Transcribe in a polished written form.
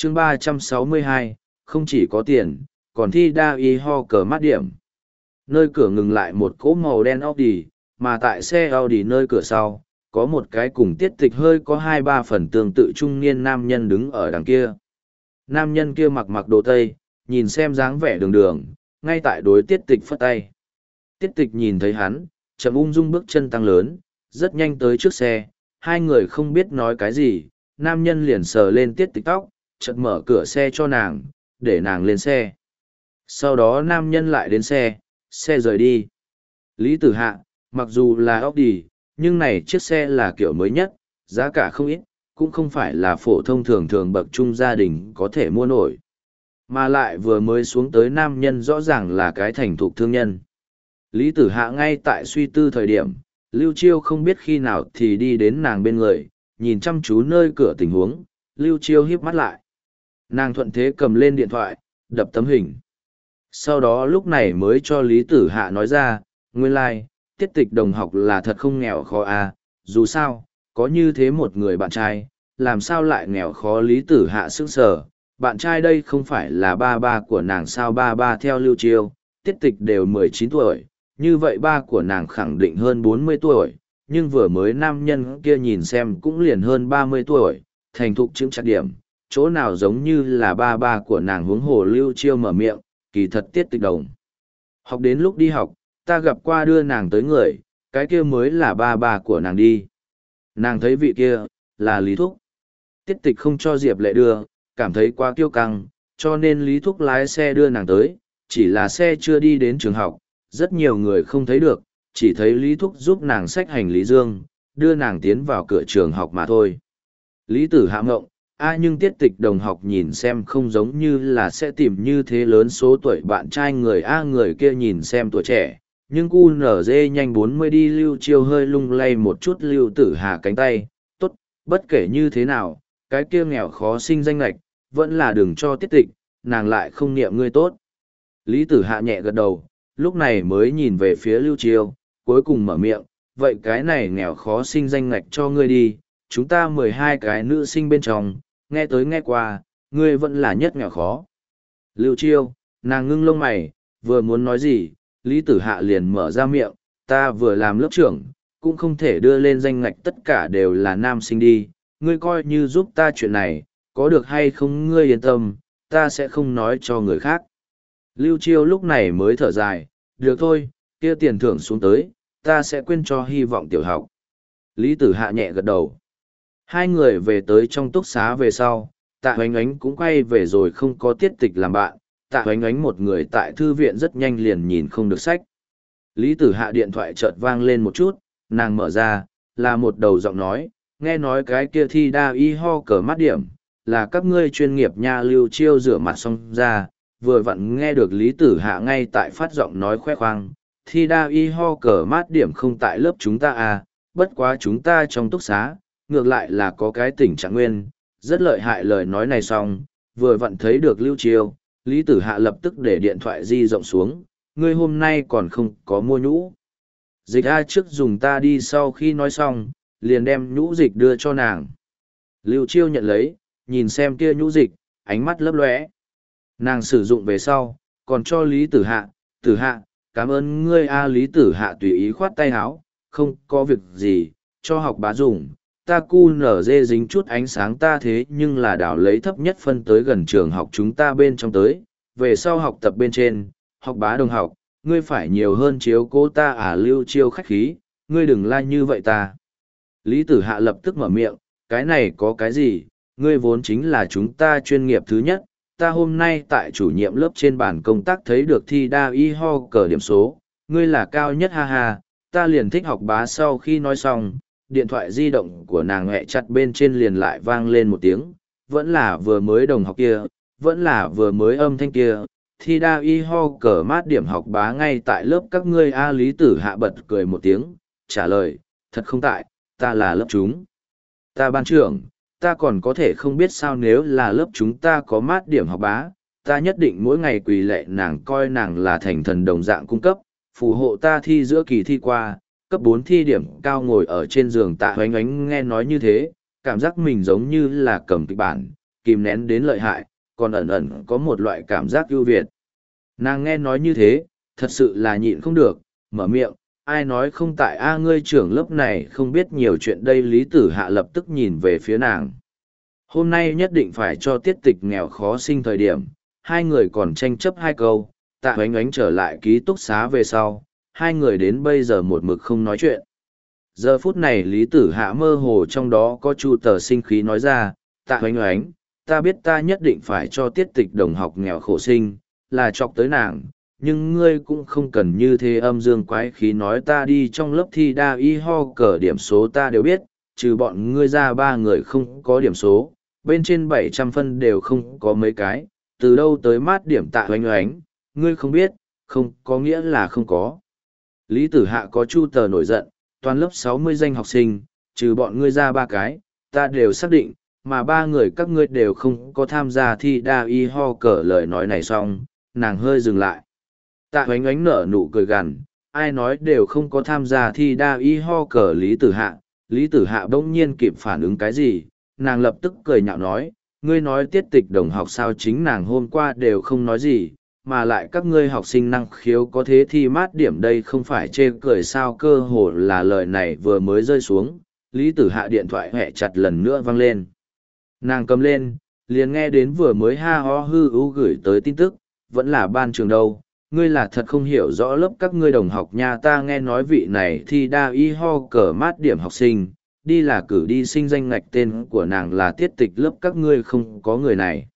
chương 362, không chỉ có tiền, còn thi đa y ho cờ mát điểm. Nơi cửa ngừng lại một cỗ màu đen Audi, mà tại xe Audi nơi cửa sau, có một cái cùng Tiết Tịch hơi có 2-3 phần tương tự trung niên nam nhân đứng ở đằng kia. Nam nhân kia mặc mặc đồ tây, nhìn xem dáng vẻ đường đường, ngay tại đối Tiết Tịch phất tay. Tiết Tịch nhìn thấy hắn, chậm ung dung bước chân tăng lớn, rất nhanh tới trước xe, hai người không biết nói cái gì, nam nhân liền sờ lên Tiết Tịch tóc, chợt mở cửa xe cho nàng, để nàng lên xe. Sau đó nam nhân lại đến xe rời đi. Lý Tử Hạ, mặc dù là Audi, nhưng này chiếc xe là kiểu mới nhất, giá cả không ít, cũng không phải là phổ thông thường thường bậc trung gia đình có thể mua nổi. Mà lại vừa mới xuống tới nam nhân rõ ràng là cái thành thục thương nhân. Lý Tử Hạ ngay tại suy tư thời điểm, Lưu Chiêu không biết khi nào thì đi đến nàng bên người, nhìn chăm chú nơi cửa tình huống, Lưu Chiêu híp mắt lại. Nàng thuận thế cầm lên điện thoại, đập tấm hình. Sau đó lúc này mới cho Lý Tử Hạ nói ra, nguyên lai, Tiết Tịch đồng học là thật không nghèo khó à, dù sao, có như thế một người bạn trai, làm sao lại nghèo khó. Lý Tử Hạ sững sờ, bạn trai đây không phải là ba của nàng sao. Ba theo Lưu Chiêu, Tiết Tịch đều 19 tuổi, như vậy ba của nàng khẳng định hơn 40 tuổi, nhưng vừa mới nam nhân kia nhìn xem cũng liền hơn 30 tuổi, thành thục chứng chắc điểm, chỗ nào giống như là ba của nàng. Huống hồ Lưu Chiêu mở miệng, kỳ thật Tiết Tịch đồng học đến lúc đi học, ta gặp qua đưa nàng tới người, cái kia mới là ba của nàng đi. Nàng thấy vị kia, là Lý Thúc. Tiết Tịch không cho Diệp Lệ đưa, cảm thấy quá kiêu căng, cho nên Lý Thúc lái xe đưa nàng tới, chỉ là xe chưa đi đến trường học, rất nhiều người không thấy được, chỉ thấy Lý Thúc giúp nàng xách hành lý dương, đưa nàng tiến vào cửa trường học mà thôi. Lý Tử Hạ ngộng, nhưng Tiết Tịch đồng học nhìn xem không giống như là sẽ tìm như thế lớn số tuổi bạn trai người người kia nhìn xem tuổi trẻ, nhưng cu nở dê nhanh 40 đi. Lưu Chiêu hơi lung lay một chút Lưu Tử Hạ cánh tay, tốt, bất kể như thế nào, cái kia nghèo khó sinh danh lệch, vẫn là đừng cho Tiết Tịch, nàng lại không niệm ngươi tốt. Lý Tử Hạ nhẹ gật đầu, lúc này mới nhìn về phía Lưu Chiêu, cuối cùng mở miệng, vậy cái này nghèo khó sinh danh lệch cho ngươi đi, chúng ta 12 cái nữ sinh bên trong, nghe tới nghe qua, ngươi vẫn là nhất nghèo khó. Lưu Chiêu, nàng ngưng lông mày, vừa muốn nói gì, Lý Tử Hạ liền mở ra miệng, ta vừa làm lớp trưởng, cũng không thể đưa lên danh ngạch tất cả đều là nam sinh đi, ngươi coi như giúp ta chuyện này, có được hay không ngươi yên tâm, ta sẽ không nói cho người khác. Lưu Chiêu lúc này mới thở dài, được thôi, kia tiền thưởng xuống tới, ta sẽ quên cho hy vọng tiểu học. Lý Tử Hạ nhẹ gật đầu. Hai người về tới trong túc xá về sau, Tạ Hoánh Ánh cũng quay về rồi không có Tiết Tịch làm bạn. Tạ Hoánh Ánh một người tại thư viện rất nhanh liền nhìn không được sách. Lý Tử Hạ điện thoại chợt vang lên một chút, nàng mở ra, là một đầu giọng nói, nghe nói cái kia thi đa y ho cờ mát điểm, là các ngươi chuyên nghiệp nha. Lưu Chiêu rửa mặt xong ra, vừa vặn nghe được Lý Tử Hạ ngay tại phát giọng nói khoe khoang, thi đa y ho cờ mát điểm không tại lớp chúng ta à, bất quá chúng ta trong túc xá, ngược lại là có cái tình trạng nguyên, rất lợi hại. Lời nói này xong, vừa vặn thấy được Lưu Chiêu, Lý Tử Hạ lập tức để điện thoại di rộng xuống, ngươi hôm nay còn không có mua nhũ dịch trước dùng ta đi. Sau khi nói xong, liền đem nhũ dịch đưa cho nàng. Lưu Chiêu nhận lấy, nhìn xem kia nhũ dịch, ánh mắt lấp lóe. Nàng sử dụng về sau, còn cho Lý Tử Hạ, Tử Hạ, cảm ơn ngươi a. Lý Tử Hạ tùy ý khoát tay áo, không có việc gì, cho học bá dùng. Ta cu nở dê dính chút ánh sáng ta thế nhưng là đảo lấy thấp nhất phân tới gần trường học chúng ta bên trong tới, về sau học tập bên trên, học bá đồng học, ngươi phải nhiều hơn chiếu cố ta à. Lưu Chiêu khách khí, ngươi đừng like như vậy ta. Lý Tử Hạ lập tức mở miệng, cái này có cái gì, ngươi vốn chính là chúng ta chuyên nghiệp thứ nhất, ta hôm nay tại chủ nhiệm lớp trên bàn công tác thấy được thi đa y ho cờ điểm số, ngươi là cao nhất ha ha, ta liền thích học bá. Sau khi nói xong, điện thoại di động của nàng hẹ chặt bên trên liền lại vang lên một tiếng, vẫn là vừa mới đồng học kia, vẫn là vừa mới âm thanh kia, thi đa y ho cờ mát điểm học bá ngay tại lớp các ngươi a. Lý Tử Hạ bật cười một tiếng, trả lời, thật không tại, ta là lớp chúng ta ban trưởng, ta còn có thể không biết sao. Nếu là lớp chúng ta có mát điểm học bá, ta nhất định mỗi ngày quỳ lệ nàng, coi nàng là thành thần đồng dạng cung cấp, phù hộ ta thi giữa kỳ thi qua, cấp 4 thi điểm cao. Ngồi ở trên giường Tạ Hoánh Ánh nghe nói như thế, cảm giác mình giống như là cầm kịch bản, kìm nén đến lợi hại, còn ẩn ẩn có một loại cảm giác ưu việt. Nàng nghe nói như thế, thật sự là nhịn không được, mở miệng, ai nói không tại a ngươi trưởng lớp này không biết nhiều chuyện đây. Lý Tử Hạ lập tức nhìn về phía nàng. Hôm nay nhất định phải cho tiết tịch nghèo khó sinh thời điểm, hai người còn tranh chấp hai câu, Tạ Oánh Oánh trở lại ký túc xá về sau, hai người đến bây giờ một mực không nói chuyện. Giờ phút này Lý Tử Hạ mơ hồ trong đó có Chu Tờ sinh khí nói ra, Tạ Oánh Oánh, ta biết ta nhất định phải cho tiết tịch đồng học nghèo khổ sinh, là chọc tới nàng, nhưng ngươi cũng không cần như thế âm dương quái khí nói ta đi trong lớp thi đa y ho cờ điểm số ta đều biết, trừ bọn ngươi ra ba người không có điểm số, bên trên 700 phân đều không có mấy cái, từ đâu tới mát điểm Tạ Oánh Oánh, ngươi không biết, không có nghĩa là không có. Lý Tử Hạ có Chu Tờ nổi giận, toàn lớp 60 danh học sinh, trừ bọn ngươi ra ba cái, ta đều xác định, mà ba người các ngươi đều không có tham gia thi đa y ho cờ. Lời nói này xong, nàng hơi dừng lại. Tạ Oánh Oánh nở nụ cười gằn, ai nói đều không có tham gia thi đa y ho cờ. Lý Tử Hạ bỗng nhiên kịp phản ứng cái gì, nàng lập tức cười nhạo nói, ngươi nói tiết tịch đồng học sao chính nàng hôm qua đều không nói gì, mà lại các ngươi học sinh năng khiếu có thế thi mát điểm đây không phải chê cười sao. Cơ hồ là lời này vừa mới rơi xuống, Lý Tử Hạ điện thoại hẹ chặt lần nữa vang lên. Nàng cầm lên, liền nghe đến vừa mới ha ho hư ưu gửi tới tin tức, vẫn là ban trường đâu, ngươi là thật không hiểu rõ lớp các ngươi đồng học nha. Ta nghe nói vị này thi đa y ho cờ mát điểm học sinh, đi là cử đi sinh danh ngạch tên của nàng là tiết tịch lớp các ngươi không có người này.